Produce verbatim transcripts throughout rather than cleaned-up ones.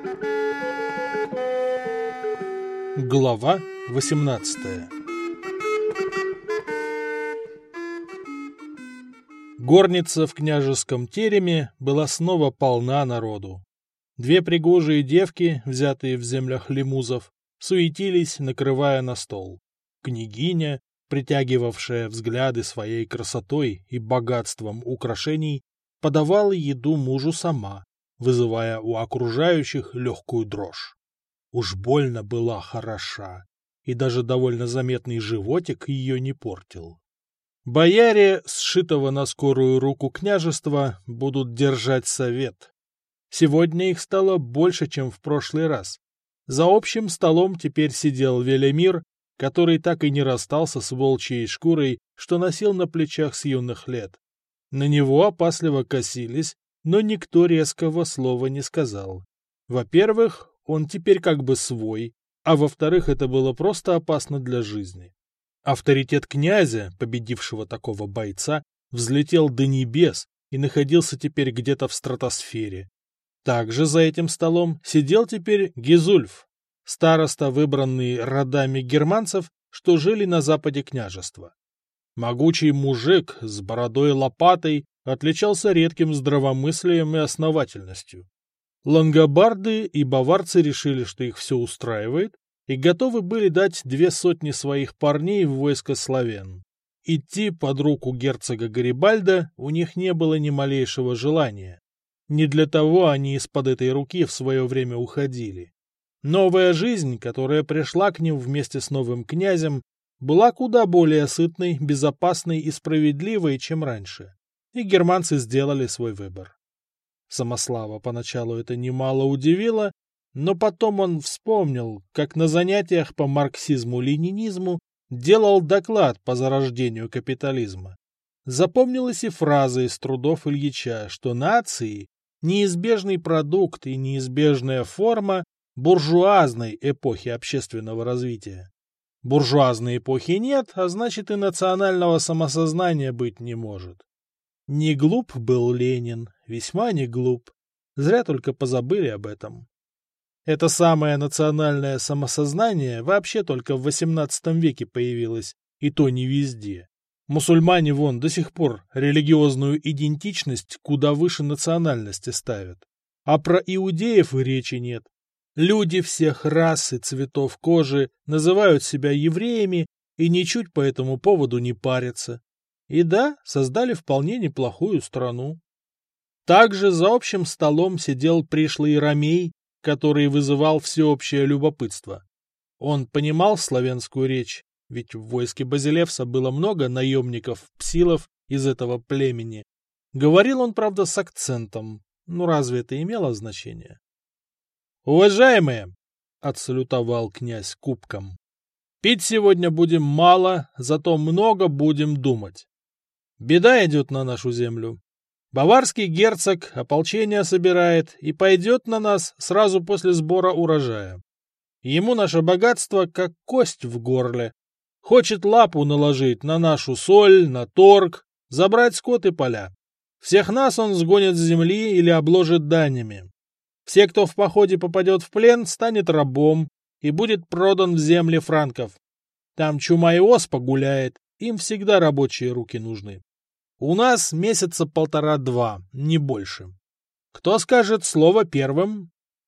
Глава восемнадцатая. Горница в княжеском тереме была снова полна народу. Две пригожие девки, взятые в землях лимузов, суетились, накрывая на стол. Княгиня, притягивавшая взгляды своей красотой и богатством украшений, подавала еду мужу сама, вызывая у окружающих легкую дрожь. Уж больно была хороша, и даже довольно заметный животик ее не портил. Бояре, сшитого на скорую руку княжества, будут держать совет. Сегодня их стало больше, чем в прошлый раз. За общим столом теперь сидел Велимир, который так и не расстался с волчьей шкурой, что носил на плечах с юных лет. На него опасливо косились, но никто резкого слова не сказал. Во-первых, он теперь как бы свой, а во-вторых, это было просто опасно для жизни. Авторитет князя, победившего такого бойца, взлетел до небес и находился теперь где-то в стратосфере. Также за этим столом сидел теперь Гизульф, староста, выбранный родами германцев, что жили на западе княжества. Могучий мужик с бородой-лопатой отличался редким здравомыслием и основательностью. Лангобарды и баварцы решили, что их все устраивает, и готовы были дать две сотни своих парней в войско славян. Идти под руку герцога Гарибальда у них не было ни малейшего желания. Не для того они из-под этой руки в свое время уходили. Новая жизнь, которая пришла к ним вместе с новым князем, была куда более сытной, безопасной и справедливой, чем раньше. И германцы сделали свой выбор. Самослава поначалу это немало удивило, но потом он вспомнил, как на занятиях по марксизму-ленинизму делал доклад по зарождению капитализма. Запомнилась и фраза из трудов Ильича, что нации – неизбежный продукт и неизбежная форма буржуазной эпохи общественного развития. Буржуазной эпохи нет, а значит и национального самосознания быть не может. Не глуп был Ленин, весьма не глуп. Зря только позабыли об этом. Это самое национальное самосознание вообще только в восемнадцатом веке появилось, и то не везде. Мусульмане вон до сих пор религиозную идентичность куда выше национальности ставят. А про иудеев и речи нет. Люди всех рас и цветов кожи называют себя евреями и ничуть по этому поводу не парятся. И да, создали вполне неплохую страну. Также за общим столом сидел пришлый ромей, который вызывал всеобщее любопытство. Он понимал славянскую речь, ведь в войске Базилевса было много наемников-псилов из этого племени. Говорил он, правда, с акцентом. Ну, разве это имело значение? «Уважаемые!» — отсалютовал князь кубком. «Пить сегодня будем мало, зато много будем думать. Беда идет на нашу землю. Баварский герцог ополчение собирает и пойдет на нас сразу после сбора урожая. Ему наше богатство как кость в горле. Хочет лапу наложить на нашу соль, на торг, забрать скот и поля. Всех нас он сгонит с земли или обложит данями. Все, кто в походе попадет в плен, станет рабом и будет продан в земли франков. Там чума и оспа гуляет, им всегда рабочие руки нужны. У нас месяца полтора-два, не больше. Кто скажет слово первым?»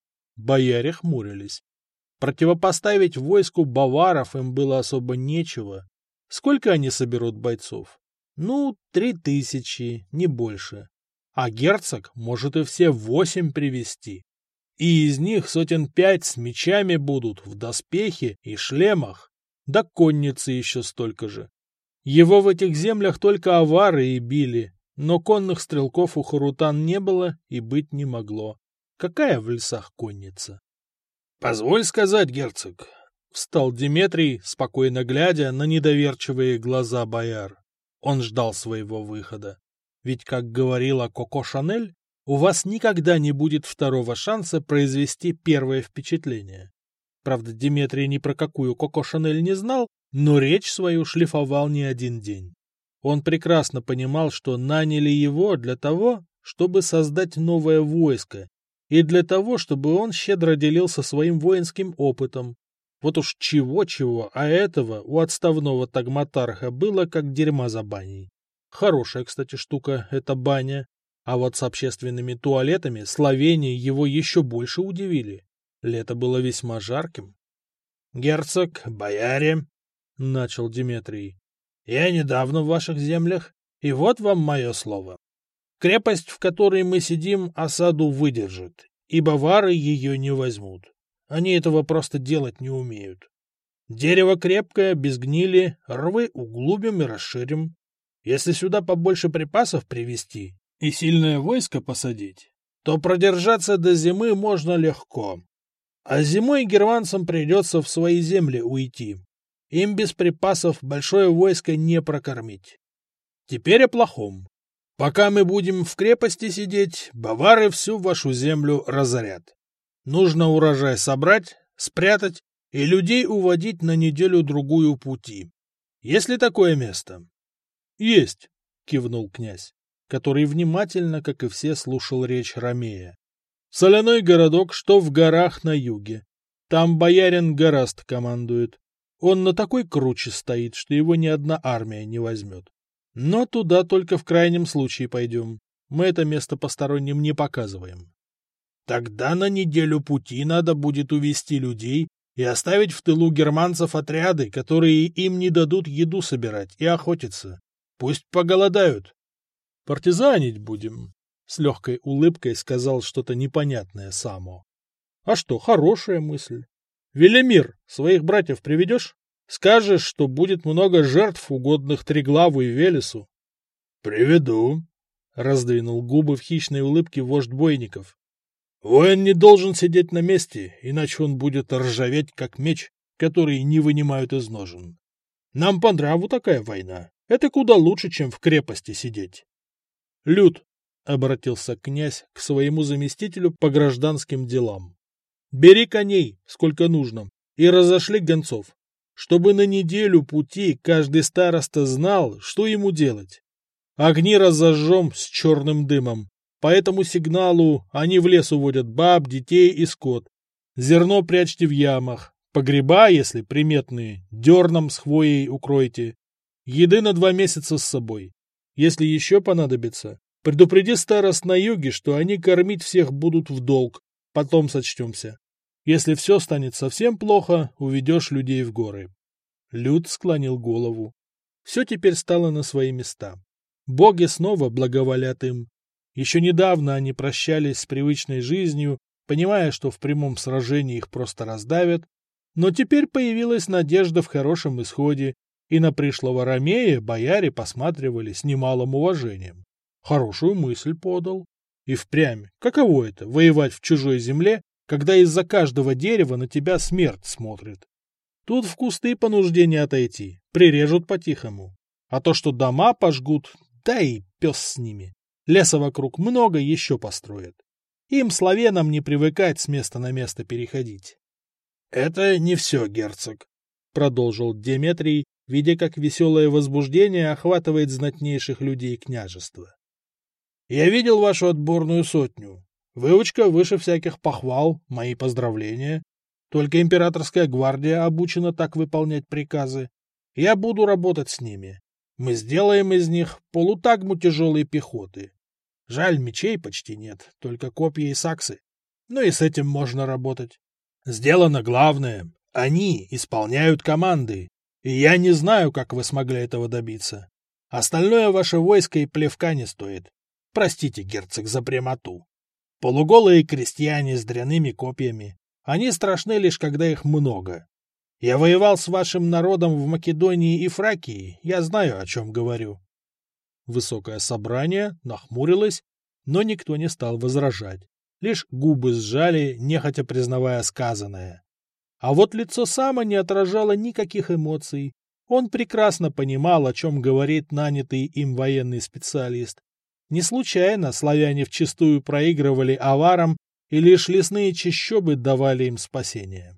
Бояре хмурились. Противопоставить войску баваров им было особо нечего. Сколько они соберут бойцов? Ну, три тысячи, не больше. А герцог может и все восемь привести. И из них сотен пять с мечами будут, в доспехе и шлемах. Да конницы еще столько же. Его в этих землях только авары и били, но конных стрелков у харутан не было и быть не могло. Какая в лесах конница? — Позволь сказать, герцог, — встал Диметрий, спокойно глядя на недоверчивые глаза бояр. Он ждал своего выхода. Ведь, как говорила Коко Шанель, у вас никогда не будет второго шанса произвести первое впечатление. Правда, Диметрий ни про какую Коко Шанель не знал, но речь свою шлифовал не один день. Он прекрасно понимал, что наняли его для того, чтобы создать новое войско, и для того, чтобы он щедро делился своим воинским опытом. Вот уж чего-чего, а этого у отставного тагматарха было как дерьма за баней. Хорошая, кстати, штука эта баня. А вот с общественными туалетами словения его еще больше удивили. Лето было весьма жарким. — Герцог, бояре, — начал Деметрий, — я недавно в ваших землях, и вот вам мое слово. Крепость, в которой мы сидим, осаду выдержит, и бавары ее не возьмут. Они этого просто делать не умеют. Дерево крепкое, без гнили, рвы углубим и расширим. Если сюда побольше припасов привезти и сильное войско посадить, то продержаться до зимы можно легко. А зимой германцам придется в свои земли уйти. Им без припасов большое войско не прокормить. Теперь о плохом. Пока мы будем в крепости сидеть, бавары всю вашу землю разорят. Нужно урожай собрать, спрятать и людей уводить на неделю-другую пути. Есть ли такое место? — Есть, — кивнул князь, который внимательно, как и все, слушал речь Ромея. — Соляной городок, что в горах на юге. Там боярин Гораст командует. Он на такой круче стоит, что его ни одна армия не возьмет. Но туда только в крайнем случае пойдем. Мы это место посторонним не показываем. Тогда на неделю пути надо будет увести людей и оставить в тылу германцев отряды, которые им не дадут еду собирать и охотиться. Пусть поголодают. Партизанить будем, — с легкой улыбкой сказал что-то непонятное Само. А что, хорошая мысль. Велимир, своих братьев приведешь? Скажешь, что будет много жертв, угодных Триглаву и Велесу. — Приведу, — раздвинул губы в хищной улыбке вождь бойников. — Воин не должен сидеть на месте, иначе он будет ржаветь, как меч, который не вынимают из ножен. Нам по нраву такая война. Это куда лучше, чем в крепости сидеть. — Люд, — обратился князь к своему заместителю по гражданским делам, — бери коней, сколько нужно, и разошли гонцов, чтобы на неделю пути каждый староста знал, что ему делать. Огни разожжем с черным дымом. По этому сигналу они в лес уводят баб, детей и скот. Зерно прячьте в ямах. Погреба, если приметные, дерном с хвоей укройте. Еды на два месяца с собой. Если еще понадобится, предупреди старост на юге, что они кормить всех будут в долг. Потом сочтемся. Если все станет совсем плохо, уведешь людей в горы. Люд склонил голову. Все теперь стало на свои места. Боги снова благоволят им. Еще недавно они прощались с привычной жизнью, понимая, что в прямом сражении их просто раздавят, но теперь появилась надежда в хорошем исходе, и на пришлого Ромея бояре посматривали с немалым уважением. Хорошую мысль подал. И впрямь, каково это — воевать в чужой земле, когда из-за каждого дерева на тебя смерть смотрит? Тут в кусты по нужде не отойти, прирежут по-тихому. А то, что дома пожгут, да и пес с ними. Леса вокруг много еще построят. Им, славянам, не привыкать с места на место переходить. — Это не все, герцог, — продолжил Деметрий, видя, как веселое возбуждение охватывает знатнейших людей княжества. — Я видел вашу отборную сотню. Выучка выше всяких похвал, мои поздравления. Только императорская гвардия обучена так выполнять приказы. Я буду работать с ними. Мы сделаем из них полутагму тяжелой пехоты. Жаль, мечей почти нет, только копья и саксы. Ну и с этим можно работать. Сделано главное. Они исполняют команды. И я не знаю, как вы смогли этого добиться. Остальное ваше войско и плевка не стоит. Простите, герцог, за прямоту. Полуголые крестьяне с дряными копьями. Они страшны лишь, когда их много. Я воевал с вашим народом в Македонии и Фракии, я знаю, о чем говорю. Высокое собрание нахмурилось, но никто не стал возражать. Лишь губы сжали, нехотя признавая сказанное. А вот лицо Сама не отражало никаких эмоций. Он прекрасно понимал, о чем говорит нанятый им военный специалист. Не случайно славяне вчистую проигрывали аварам, и лишь лесные чащобы давали им спасение.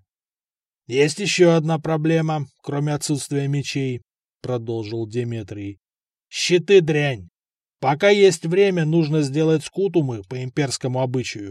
— Есть еще одна проблема, кроме отсутствия мечей, — продолжил Деметрий. — Щиты дрянь. Пока есть время, нужно сделать скутумы по имперскому обычаю.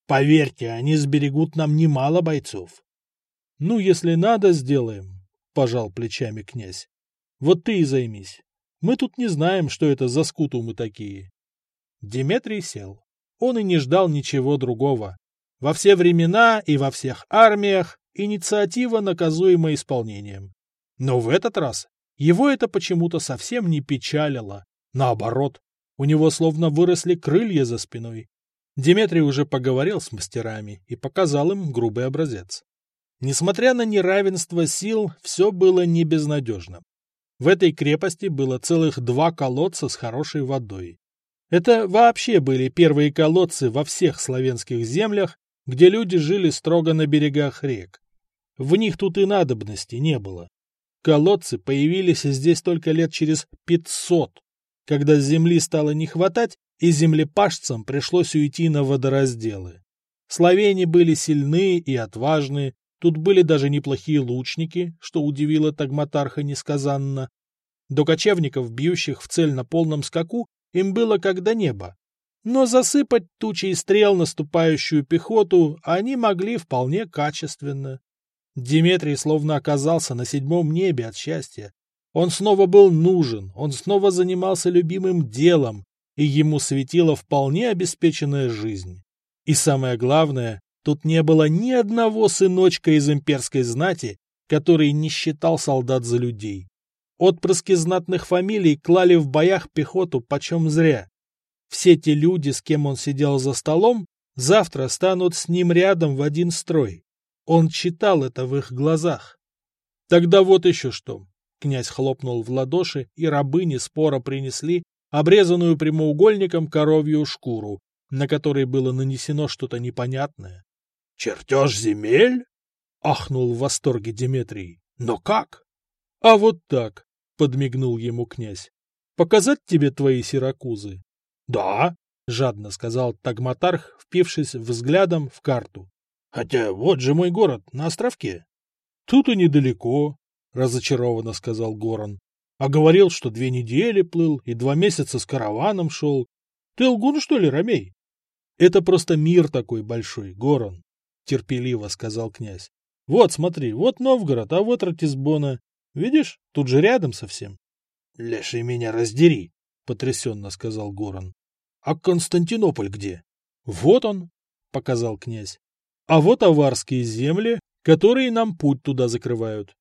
Поверьте, они сберегут нам немало бойцов. Ну, если надо, сделаем, пожал плечами князь. Вот ты и займись. Мы тут не знаем, что это за скутумы такие. Деметрий сел. Он и не ждал ничего другого. Во все времена и во всех армиях инициатива наказуема исполнением. Но в этот раз его это почему-то совсем не печалило. Наоборот, у него словно выросли крылья за спиной. Деметрий уже поговорил с мастерами и показал им грубый образец. Несмотря на неравенство сил, все было не безнадежно. В этой крепости было целых два колодца с хорошей водой. Это вообще были первые колодцы во всех славянских землях, где люди жили строго на берегах рек. В них тут и надобности не было. Колодцы появились здесь только лет через пятьсот, когда земли стало не хватать, и землепашцам пришлось уйти на водоразделы. Славяне были сильны и отважны, тут были даже неплохие лучники, что удивило Тагматарха несказанно. До кочевников, бьющих в цель на полном скаку, им было как до неба. Но засыпать тучей стрел наступающую пехоту они могли вполне качественно. Деметрий словно оказался на седьмом небе от счастья. Он снова был нужен, он снова занимался любимым делом, и ему светила вполне обеспеченная жизнь. И самое главное, тут не было ни одного сыночка из имперской знати, который не считал солдат за людей. Отпрыски знатных фамилий клали в боях пехоту почем зря. Все те люди, с кем он сидел за столом, завтра станут с ним рядом в один строй. Он читал это в их глазах. Тогда вот еще что. Князь хлопнул в ладоши, и рабыни споро принесли обрезанную прямоугольником коровью шкуру, на которой было нанесено что-то непонятное. — Чертеж земель? — ахнул в восторге Деметрий. — Но как? — А вот так, — подмигнул ему князь. — Показать тебе твои Сиракузы? — Да, — жадно сказал Тагматарх, впившись взглядом в карту. — Хотя вот же мой город, на островке. — Тут и недалеко, — разочарованно сказал Горан. — А говорил, что две недели плыл и два месяца с караваном шел. Ты лгун, что ли, Ромей? — Это просто мир такой большой, Горан, — терпеливо сказал князь. — Вот, смотри, вот Новгород, а вот Ратисбона. Видишь, тут же рядом совсем. — Леший меня раздери, — потрясенно сказал Горан. — А Константинополь где? — Вот он, — показал князь. — А вот аварские земли, которые нам путь туда закрывают.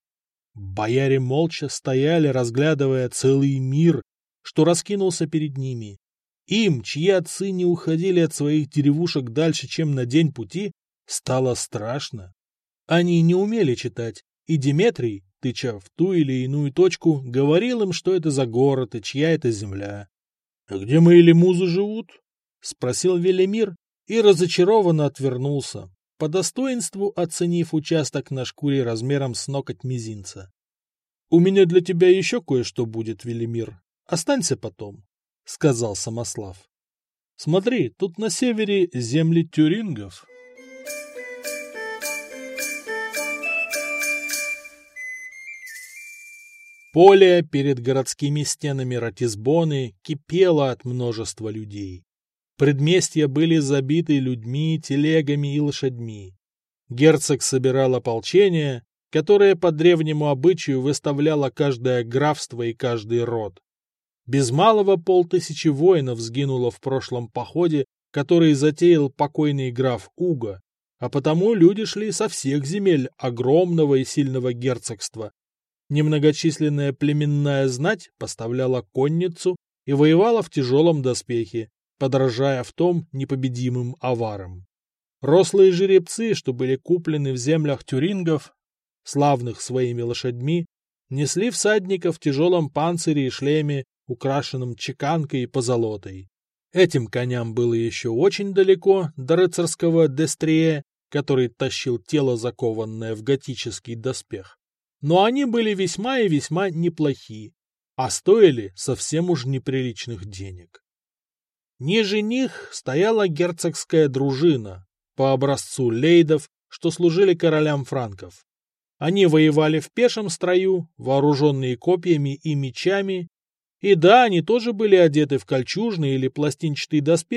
Бояре молча стояли, разглядывая целый мир, что раскинулся перед ними. Им, чьи отцы не уходили от своих деревушек дальше, чем на день пути, стало страшно. Они не умели читать, и Деметрий, тыча в ту или иную точку, говорил им, что это за город и чья это земля. — А где мои лемузы живут? — спросил Велимир и разочарованно отвернулся, по достоинству оценив участок на шкуре размером с ноготь мизинца. — У меня для тебя еще кое-что будет, Велимир. Останься потом, — сказал Самослав. — Смотри, тут на севере земли тюрингов. Поле перед городскими стенами Ратисбоны кипело от множества людей. Предместья были забиты людьми, телегами и лошадьми. Герцог собирал ополчение, которое по древнему обычаю выставляло каждое графство и каждый род. Без малого полтысячи воинов сгинуло в прошлом походе, который затеял покойный граф Уго, а потому люди шли со всех земель огромного и сильного герцогства. Немногочисленная племенная знать поставляла конницу и воевала в тяжелом доспехе, подражая в том непобедимым аварам. Рослые жеребцы, что были куплены в землях тюрингов, славных своими лошадьми, несли всадников в тяжелом панцире и шлеме, украшенном чеканкой и позолотой. Этим коням было еще очень далеко до рыцарского дестрие, который тащил тело, закованное в готический доспех. Но они были весьма и весьма неплохи, а стоили совсем уж неприличных денег. Ниже них стояла герцогская дружина, по образцу лейдов, что служили королям франков. Они воевали в пешем строю, вооруженные копьями и мечами, и да, они тоже были одеты в кольчужный или пластинчатый доспех,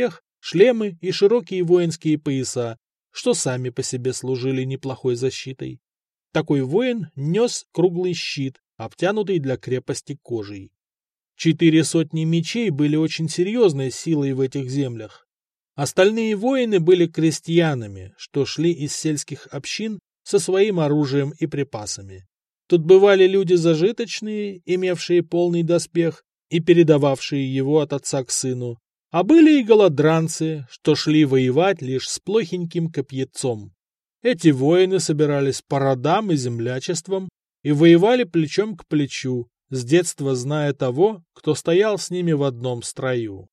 шлемы и широкие воинские пояса, что сами по себе служили неплохой защитой. Такой воин нес круглый щит, обтянутый для крепости кожей. Четыре сотни мечей были очень серьезной силой в этих землях. Остальные воины были крестьянами, что шли из сельских общин со своим оружием и припасами. Тут бывали люди зажиточные, имевшие полный доспех и передававшие его от отца к сыну, а были и голодранцы, что шли воевать лишь с плохеньким копьецом. Эти воины собирались по родам и землячествам и воевали плечом к плечу, с детства зная того, кто стоял с ними в одном строю.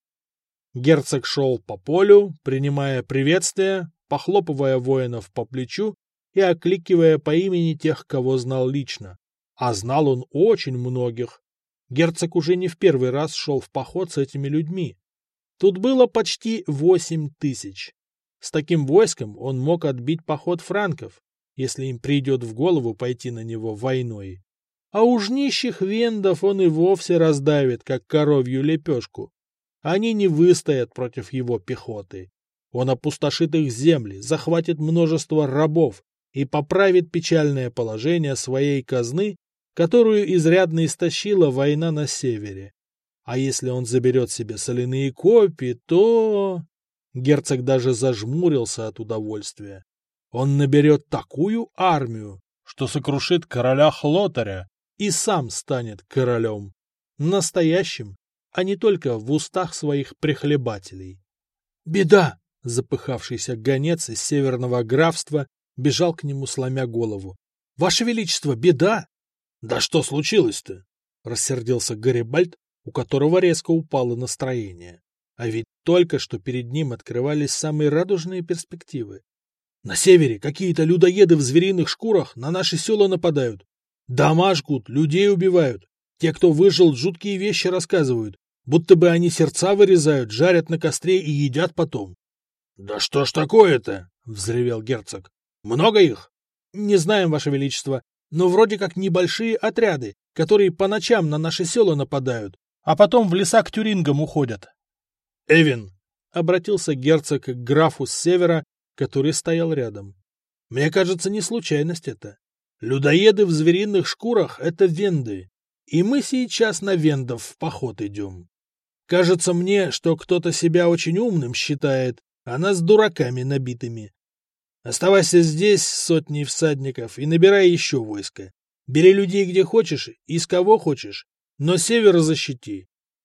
Герцог шел по полю, принимая приветствия, похлопывая воинов по плечу и окликивая по имени тех, кого знал лично. А знал он очень многих. Герцог уже не в первый раз шел в поход с этими людьми. Тут было почти восемь тысяч. С таким войском он мог отбить поход франков, если им придет в голову пойти на него войной. А уж нищих вендов он и вовсе раздавит, как коровью лепешку. Они не выстоят против его пехоты. Он опустошит их земли, захватит множество рабов и поправит печальное положение своей казны, которую изрядно истощила война на севере. А если он заберет себе соляные копии, то... Герцог даже зажмурился от удовольствия. Он наберет такую армию, что сокрушит короля Хлотаря и сам станет королем. Настоящим, а не только в устах своих прихлебателей. «Беда!» — запыхавшийся гонец из северного графства бежал к нему, сломя голову. «Ваше Величество, беда!» «Да что случилось-то?» — рассердился Гарибальд, у которого резко упало настроение. А ведь только что перед ним открывались самые радужные перспективы. «На севере какие-то людоеды в звериных шкурах на наши села нападают. Дома жгут, людей убивают. Те, кто выжил, жуткие вещи рассказывают, будто бы они сердца вырезают, жарят на костре и едят потом». «Да что ж такое-то?» — взревел герцог. «Много их?» «Не знаем, Ваше Величество, но вроде как небольшие отряды, которые по ночам на наши села нападают, а потом в леса к тюрингам уходят». «Эвин!» — обратился герцог к графу с севера, который стоял рядом. «Мне кажется, не случайность это. Людоеды в звериных шкурах — это венды, и мы сейчас на вендов в поход идем. Кажется мне, что кто-то себя очень умным считает, а нас дураками набитыми. Оставайся здесь с сотней всадников и набирай еще войско. Бери людей где хочешь и с кого хочешь, но север защити.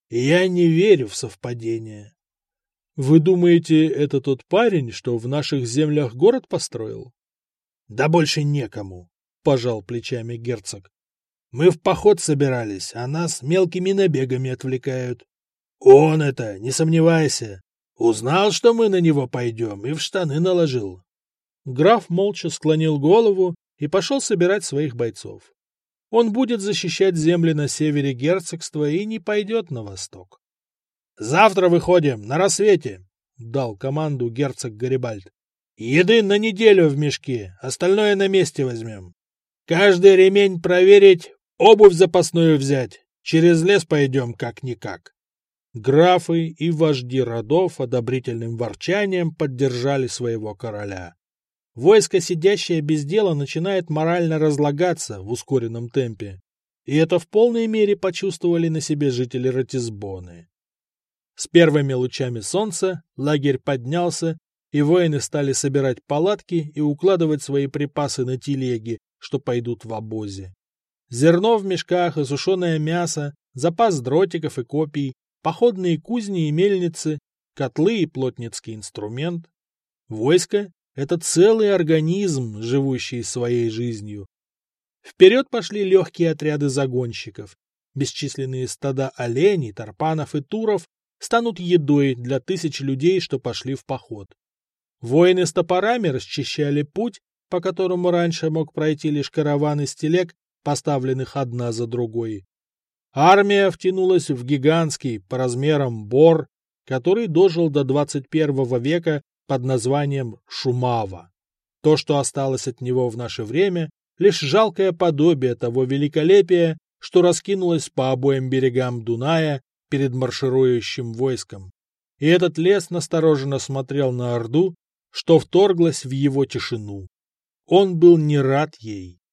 Я не верю в совпадение». «Вы думаете, это тот парень, что в наших землях город построил?» «Да больше некому», — пожал плечами герцог. «Мы в поход собирались, а нас мелкими набегами отвлекают. Он это, не сомневайся, узнал, что мы на него пойдем, и в штаны наложил». Граф молча склонил голову и пошел собирать своих бойцов. Он будет защищать земли на севере герцогства и не пойдет на восток. «Завтра выходим, на рассвете», — дал команду герцог Гарибальд. «Еды на неделю в мешке, остальное на месте возьмем. Каждый ремень проверить, обувь запасную взять. Через лес пойдем как-никак». Графы и вожди родов одобрительным ворчанием поддержали своего короля. Войско, сидящее без дела, начинает морально разлагаться в ускоренном темпе. И это в полной мере почувствовали на себе жители Ратисбоны. С первыми лучами солнца лагерь поднялся, и воины стали собирать палатки и укладывать свои припасы на телеги, что пойдут в обозе. Зерно в мешках и сушеное мясо, запас дротиков и копий, походные кузни и мельницы, котлы и плотницкий инструмент. Войско — это целый организм, живущий своей жизнью. Вперед пошли легкие отряды загонщиков. Бесчисленные стада оленей, тарпанов и туров станут едой для тысяч людей, что пошли в поход. Воины с топорами расчищали путь, по которому раньше мог пройти лишь караван из телег, поставленных одна за другой. Армия втянулась в гигантский по размерам бор, который дожил до двадцать первого века под названием Шумава. То, что осталось от него в наше время, лишь жалкое подобие того великолепия, что раскинулось по обоим берегам Дуная перед марширующим войском. и этот лес настороженно смотрел на орду, что вторглась в его тишину. Он был не рад ей.